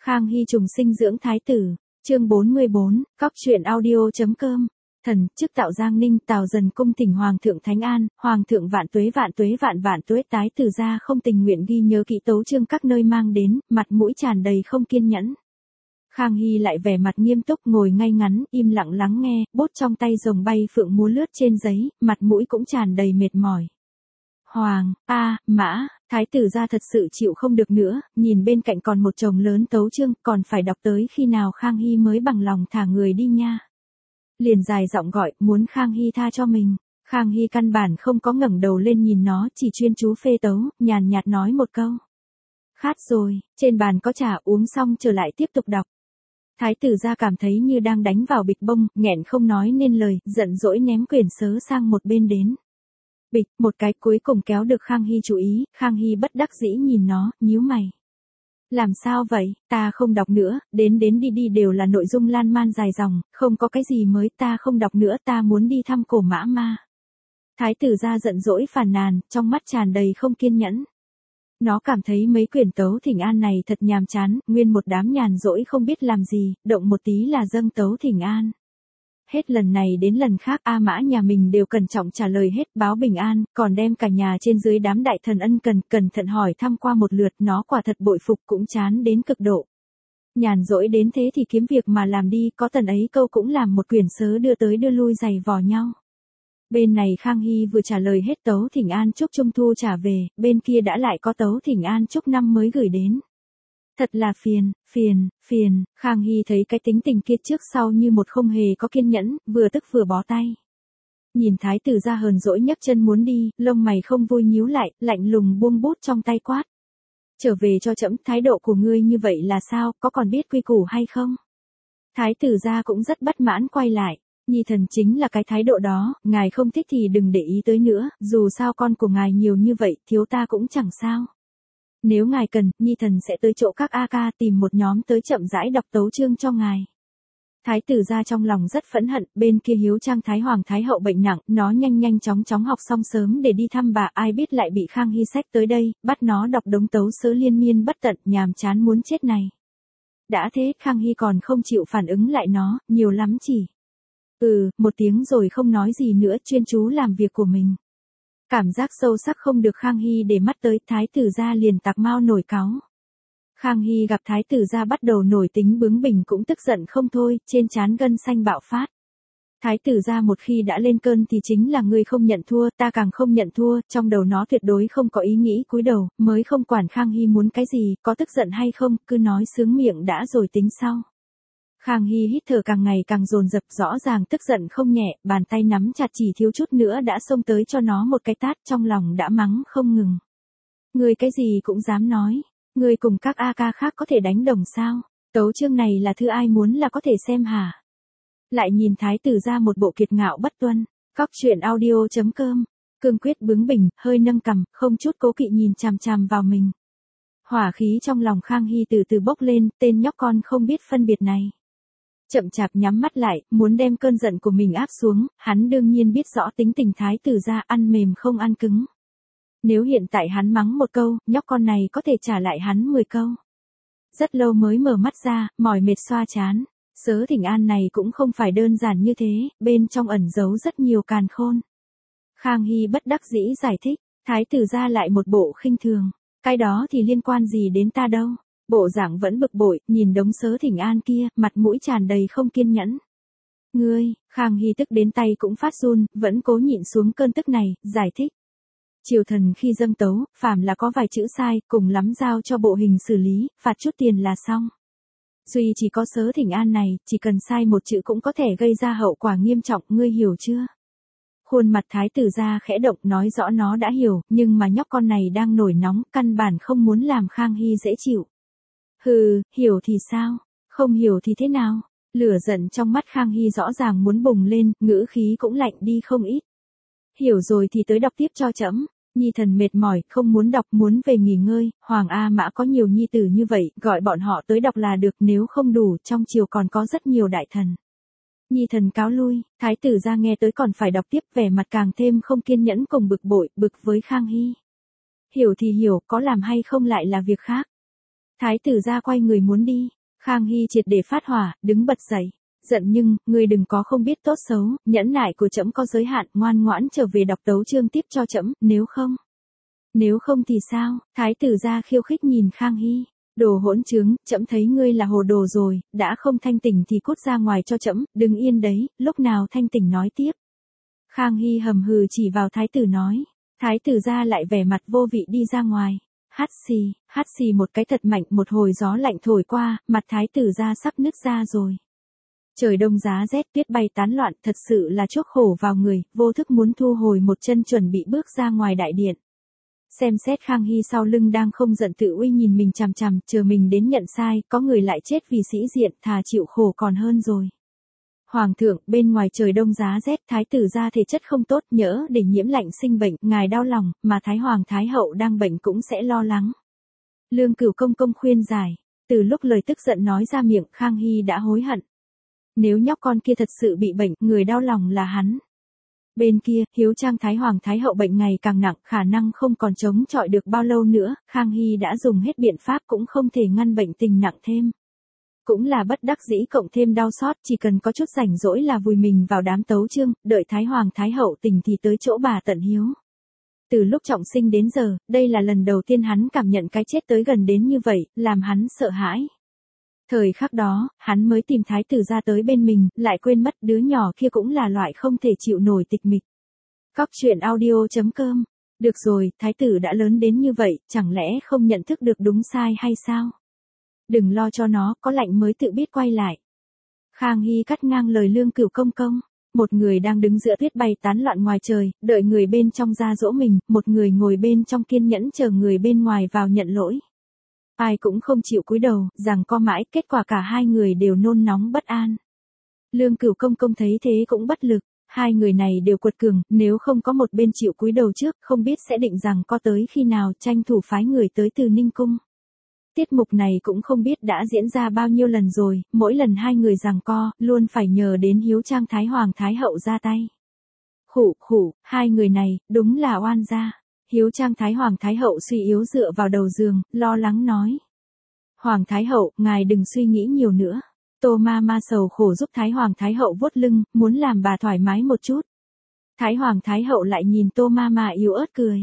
Khang Hy trùng sinh dưỡng thái tử, chương 44, cóc truyện audio.com. Thần, chức tạo Giang Ninh, Tào Dần cung thỉnh Hoàng thượng Thánh An, Hoàng thượng vạn tuế vạn tuế, tái tử gia không tình nguyện ghi nhớ kỹ tấu chương các nơi mang đến, mặt mũi tràn đầy không kiên nhẫn. Khang Hy lại vẻ mặt nghiêm túc ngồi ngay ngắn, im lặng lắng nghe, bút trong tay rồng bay phượng múa lướt trên giấy, mặt mũi cũng tràn đầy mệt mỏi. Hoàng, Mã, thái tử gia thật sự chịu không được nữa, nhìn bên cạnh còn một chồng lớn tấu chương, còn phải đọc tới khi nào Khang Hy mới bằng lòng thả người đi nha. Liền dài giọng gọi, muốn Khang Hy tha cho mình. Khang Hy căn bản không có ngẩng đầu lên nhìn nó, chỉ chuyên chú phê tấu, nhàn nhạt nói một câu. Khát rồi, trên bàn có trà, uống xong trở lại tiếp tục đọc. Thái tử gia cảm thấy như đang đánh vào bịch bông, nghẹn không nói nên lời, giận dỗi ném quyển sớ sang một bên đến. Bịch, một cái cuối cùng kéo được Khang Hy chú ý, Khang Hy bất đắc dĩ nhìn nó, nhíu mày. Làm sao vậy, ta không đọc nữa, đến đi đều là nội dung lan man dài dòng, không có cái gì mới, ta không đọc nữa, ta muốn đi thăm cổ Mã Ma. Thái tử gia giận dỗi phàn nàn, trong mắt tràn đầy không kiên nhẫn. Nó cảm thấy mấy quyển tấu thỉnh an này thật nhàm chán, nguyên một đám nhàn rỗi không biết làm gì, động một tí là dâng tấu thỉnh an. Hết lần này đến lần khác A Mã nhà mình đều cẩn trọng trả lời hết, báo bình an, còn đem cả nhà trên dưới đám đại thần ân cần, cẩn thận hỏi thăm qua một lượt, nó quả thật bội phục cũng chán đến cực độ. Nhàn rỗi đến thế thì kiếm việc mà làm đi, có tần ấy câu cũng làm một quyển sớ đưa tới đưa lui giày vò nhau. Bên này Khang Hy vừa trả lời hết tấu thỉnh an chúc Trung Thu trả về, bên kia đã lại có tấu thỉnh an chúc năm mới gửi đến. Thật là phiền, Khang Hy thấy cái tính tình kia trước sau như một không hề có kiên nhẫn, vừa tức vừa bó tay. Nhìn thái tử gia hờn dỗi nhấc chân muốn đi, lông mày không vui nhíu lại, lạnh lùng buông bút trong tay quát. Trở về cho trẫm, thái độ của ngươi như vậy là sao, có còn biết quy củ hay không? Thái tử gia cũng rất bất mãn quay lại. Nhi thần chính là cái thái độ đó, ngài không thích thì đừng để ý tới nữa, dù sao con của ngài nhiều như vậy, thiếu ta cũng chẳng sao. Nếu ngài cần, Nhi thần sẽ tới chỗ các A ca tìm một nhóm tới chậm rãi đọc tấu chương cho ngài. Thái tử gia trong lòng rất phẫn hận, bên kia Hiếu Trang Thái Hoàng Thái Hậu bệnh nặng, nó nhanh chóng học xong sớm để đi thăm bà, ai biết lại bị Khang Hy xách tới đây, bắt nó đọc đống tấu sớ liên miên bất tận, nhàm chán muốn chết này. Đã thế, Khang Hy còn không chịu phản ứng lại nó, nhiều lắm chỉ. Một tiếng rồi không nói gì nữa, chuyên chú làm việc của mình. Cảm giác sâu sắc không được Khang Hy để mắt tới, thái tử gia liền tạc mau nổi cáu. Khang Hy gặp thái tử gia bắt đầu nổi tính bướng bỉnh cũng tức giận không thôi, trên trán gân xanh bạo phát. Thái tử gia một khi đã lên cơn thì chính là người không nhận thua, ta càng không nhận thua, trong đầu nó tuyệt đối không có ý nghĩ cúi đầu, mới không quản Khang Hy muốn cái gì, có tức giận hay không, cứ nói sướng miệng đã rồi tính sau. Khang Hy hít thở càng ngày càng dồn dập, rõ ràng tức giận không nhẹ, bàn tay nắm chặt chỉ thiếu chút nữa đã xông tới cho nó một cái tát, trong lòng đã mắng không ngừng. Ngươi cái gì cũng dám nói, ngươi cùng các A ca khác có thể đánh đồng sao, tấu chương này là thư ai muốn là có thể xem hả? Lại nhìn thái tử ra một bộ kiệt ngạo bất tuân, cóc truyện audio.com, cương quyết bướng bỉnh, hơi nâng cằm, không chút cố kỵ nhìn chằm chằm vào mình. Hỏa khí trong lòng Khang Hy từ từ bốc lên, tên nhóc con không biết phân biệt này. Chậm chạp nhắm mắt lại, muốn đem cơn giận của mình áp xuống, hắn đương nhiên biết rõ tính tình thái tử gia, ăn mềm không ăn cứng. Nếu hiện tại hắn mắng một câu, nhóc con này có thể trả lại hắn 10 câu. Rất lâu mới mở mắt ra, mỏi mệt xoa trán. Sớ thỉnh an này cũng không phải đơn giản như thế, bên trong ẩn giấu rất nhiều càn khôn. Khang Hy bất đắc dĩ giải thích, thái tử gia lại một bộ khinh thường. Cái đó thì liên quan gì đến ta đâu. Bộ dạng vẫn bực bội, nhìn đống sớ thỉnh an kia, mặt mũi tràn đầy không kiên nhẫn. Ngươi, Khang Hy tức đến tay cũng phát run, vẫn cố nhịn xuống cơn tức này, giải thích. Triều thần khi dâng tấu, phàm là có vài chữ sai, cùng lắm giao cho bộ hình xử lý, phạt chút tiền là xong. Duy chỉ có sớ thỉnh an này, chỉ cần sai một chữ cũng có thể gây ra hậu quả nghiêm trọng, ngươi hiểu chưa? Khuôn mặt thái tử gia khẽ động, nói rõ nó đã hiểu, nhưng mà nhóc con này đang nổi nóng, căn bản không muốn làm Khang Hy dễ chịu. Hiểu thì sao? Không hiểu thì thế nào? Lửa giận trong mắt Khang Hy rõ ràng muốn bùng lên, ngữ khí cũng lạnh đi không ít. Hiểu rồi thì tới đọc tiếp cho trẫm. Nhi thần mệt mỏi, không muốn đọc, muốn về nghỉ ngơi, Hoàng A Mã có nhiều nhi tử như vậy, gọi bọn họ tới đọc là được, nếu không đủ, trong triều còn có rất nhiều đại thần. Nhi thần cáo lui, thái tử gia nghe tới còn phải đọc tiếp, vẻ mặt càng thêm không kiên nhẫn cùng bực bội, bực với Khang Hy. Hiểu thì hiểu, có làm hay không lại là việc khác. Thái tử gia quay người muốn đi, Khang Hy triệt để phát hỏa, đứng bật dậy. Giận nhưng, ngươi đừng có không biết tốt xấu, nhẫn nại của trẫm có giới hạn, ngoan ngoãn trở về đọc tấu chương tiếp cho trẫm, nếu không thì sao? Thái tử gia khiêu khích nhìn Khang Hy. Đồ hỗn trướng, trẫm thấy ngươi là hồ đồ rồi, đã không thanh tỉnh thì cút ra ngoài cho trẫm, đừng yên đấy, lúc nào thanh tỉnh nói tiếp. Khang Hy hầm hừ chỉ vào thái tử nói. Thái tử gia lại vẻ mặt vô vị đi ra ngoài. Hắt xì một cái thật mạnh, một hồi gió lạnh thổi qua, mặt thái tử gia sắp nứt ra rồi. Trời đông giá rét, tuyết bay tán loạn, thật sự là chuốc khổ vào người, vô thức muốn thu hồi một chân chuẩn bị bước ra ngoài đại điện. Xem xét Khang Hy sau lưng đang không giận tự uy nhìn mình chằm chằm, chờ mình đến nhận sai, có người lại chết vì sĩ diện, thà chịu khổ còn hơn rồi. Hoàng thượng, bên ngoài trời đông giá rét, thái tử gia thể chất không tốt, nhỡ để nhiễm lạnh sinh bệnh, ngài đau lòng, mà thái hoàng thái hậu đang bệnh cũng sẽ lo lắng. Lương Cửu công công khuyên giải, từ lúc lời tức giận nói ra miệng, Khang Hy đã hối hận. Nếu nhóc con kia thật sự bị bệnh, người đau lòng là hắn. Bên kia, Hiếu Trang thái hoàng thái hậu bệnh ngày càng nặng, khả năng không còn chống chọi được bao lâu nữa, Khang Hy đã dùng hết biện pháp cũng không thể ngăn bệnh tình nặng thêm. Cũng là bất đắc dĩ cộng thêm đau xót, chỉ cần có chút rảnh rỗi là vùi mình vào đám tấu chương, đợi thái hoàng thái hậu tỉnh thì tới chỗ bà tận hiếu. Từ lúc trọng sinh đến giờ, đây là lần đầu tiên hắn cảm nhận cái chết tới gần đến như vậy, làm hắn sợ hãi. Thời khắc đó, hắn mới tìm thái tử ra tới bên mình, lại quên mất đứa nhỏ kia cũng là loại không thể chịu nổi tịch mịch. Cóc truyện audio.com. Được rồi, thái tử đã lớn đến như vậy, chẳng lẽ không nhận thức được đúng sai hay sao? Đừng lo cho nó, có lạnh mới tự biết quay lại. Khang Hy cắt ngang lời Lương Cửu công công. Một người đang đứng giữa tuyết bay tán loạn ngoài trời, đợi người bên trong ra dỗ mình, một người ngồi bên trong kiên nhẫn chờ người bên ngoài vào nhận lỗi. Ai cũng không chịu cúi đầu, giằng co mãi, kết quả cả hai người đều nôn nóng bất an. Lương Cửu công công thấy thế cũng bất lực, hai người này đều quật cường, nếu không có một bên chịu cúi đầu trước, không biết sẽ định giằng co tới khi nào, tranh thủ phái người tới từ Ninh Cung. Tiết mục này cũng không biết đã diễn ra bao nhiêu lần rồi, mỗi lần hai người giằng co, luôn phải nhờ đến Hiếu Trang thái hoàng thái hậu ra tay. Khủ, hai người này, đúng là oan gia. Hiếu Trang thái hoàng thái hậu suy yếu dựa vào đầu giường, lo lắng nói. Hoàng thái hậu, ngài đừng suy nghĩ nhiều nữa. Tô ma sầu khổ giúp thái hoàng thái hậu vuốt lưng, muốn làm bà thoải mái một chút. Thái hoàng thái hậu lại nhìn Tô ma yếu ớt cười.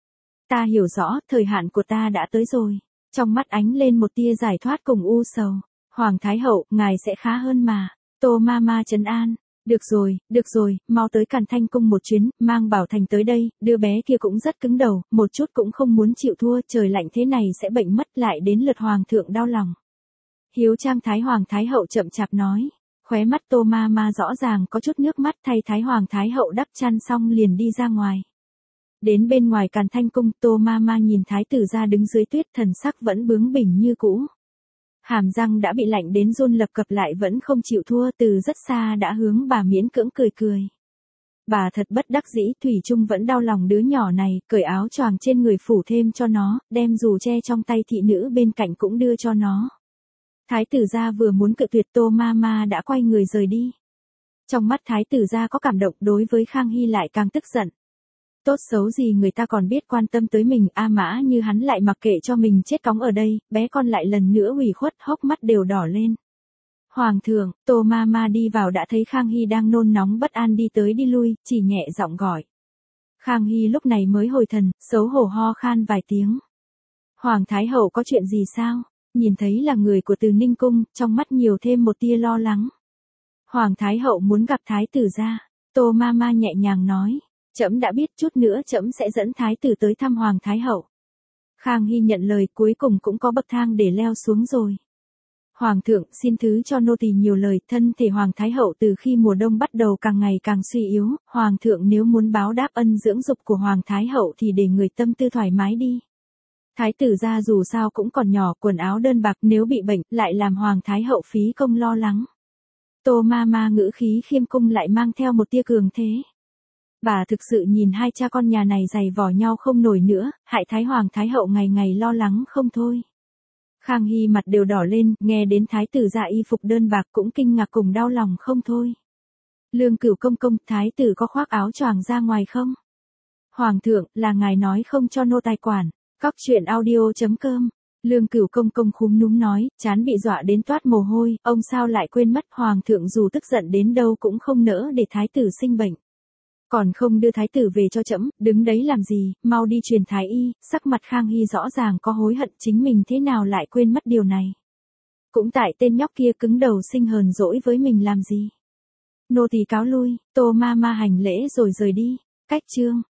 Ta hiểu rõ, thời hạn của ta đã tới rồi. Trong mắt ánh lên một tia giải thoát cùng u sầu. Hoàng thái hậu, ngài sẽ khá hơn mà. Tô ma trấn an. Được rồi, mau tới Càn Thanh cung một chuyến, mang Bảo Thành tới đây, đứa bé kia cũng rất cứng đầu, một chút cũng không muốn chịu thua, trời lạnh thế này sẽ bệnh mất, lại đến lượt hoàng thượng đau lòng. Hiếu Trang thái hoàng thái hậu chậm chạp nói, khóe mắt Tô ma rõ ràng có chút nước mắt, thay thái hoàng thái hậu đắp chăn xong liền đi ra ngoài. Đến bên ngoài Càn Thanh cung, Tô ma nhìn thái tử ra đứng dưới tuyết, thần sắc vẫn bướng bỉnh như cũ. Hàm răng đã bị lạnh đến run lập cập lại vẫn không chịu thua, từ rất xa đã hướng bà miễn cưỡng cười. Bà thật bất đắc dĩ, thủy chung vẫn đau lòng đứa nhỏ này, cởi áo choàng trên người phủ thêm cho nó, đem dù che trong tay thị nữ bên cạnh cũng đưa cho nó. Thái tử gia vừa muốn cự tuyệt, Tô ma đã quay người rời đi. Trong mắt thái tử gia có cảm động, đối với Khang Hy lại càng tức giận. Tốt xấu gì người ta còn biết quan tâm tới mình, A Mã như hắn lại mặc kệ cho mình chết cóng ở đây, bé con lại lần nữa ủy khuất, hốc mắt đều đỏ lên. Hoàng thượng, Tô ma đi vào đã thấy Khang Hy đang nôn nóng bất an đi tới đi lui, chỉ nhẹ giọng gọi. Khang Hy lúc này mới hồi thần, xấu hổ ho khan vài tiếng. Hoàng thái hậu có chuyện gì sao? Nhìn thấy là người của Từ Ninh cung, trong mắt nhiều thêm một tia lo lắng. Hoàng thái hậu muốn gặp thái tử gia. Tô ma nhẹ nhàng nói. Trẫm đã biết, chút nữa trẫm sẽ dẫn thái tử tới thăm hoàng thái hậu. Khang Hy nhận lời, cuối cùng cũng có bậc thang để leo xuống rồi. Hoàng thượng, xin thứ cho nô tỳ nhiều lời, thân thể hoàng thái hậu từ khi mùa đông bắt đầu càng ngày càng suy yếu, hoàng thượng nếu muốn báo đáp ân dưỡng dục của hoàng thái hậu thì để người tâm tư thoải mái đi. Thái tử gia dù sao cũng còn nhỏ, quần áo đơn bạc, nếu bị bệnh, lại làm hoàng thái hậu phí công lo lắng. Tô ma ngữ khí khiêm cung lại mang theo một tia cường thế. Bà thực sự nhìn hai cha con nhà này giày vò nhau không nổi nữa, hại thái hoàng thái hậu ngày ngày lo lắng không thôi. Khang Hy mặt đều đỏ lên, nghe đến thái tử gia y phục đơn bạc cũng kinh ngạc cùng đau lòng không thôi. Lương Cửu công công, thái tử có khoác áo choàng ra ngoài không? Hoàng thượng, là ngài nói không cho nô tài quản. Cóc truyện audio.com Lương Cửu công công khúm núm nói, chán bị dọa đến toát mồ hôi, ông sao lại quên mất hoàng thượng dù tức giận đến đâu cũng không nỡ để thái tử sinh bệnh. Còn không đưa thái tử về cho trẫm, đứng đấy làm gì, mau đi truyền thái y. Sắc mặt Khang Hy rõ ràng có hối hận chính mình thế nào lại quên mất điều này. Cũng tại tên nhóc kia cứng đầu sinh hờn dỗi với mình làm gì. Nô tỳ cáo lui, Tô ma ma hành lễ rồi rời đi. Cách chương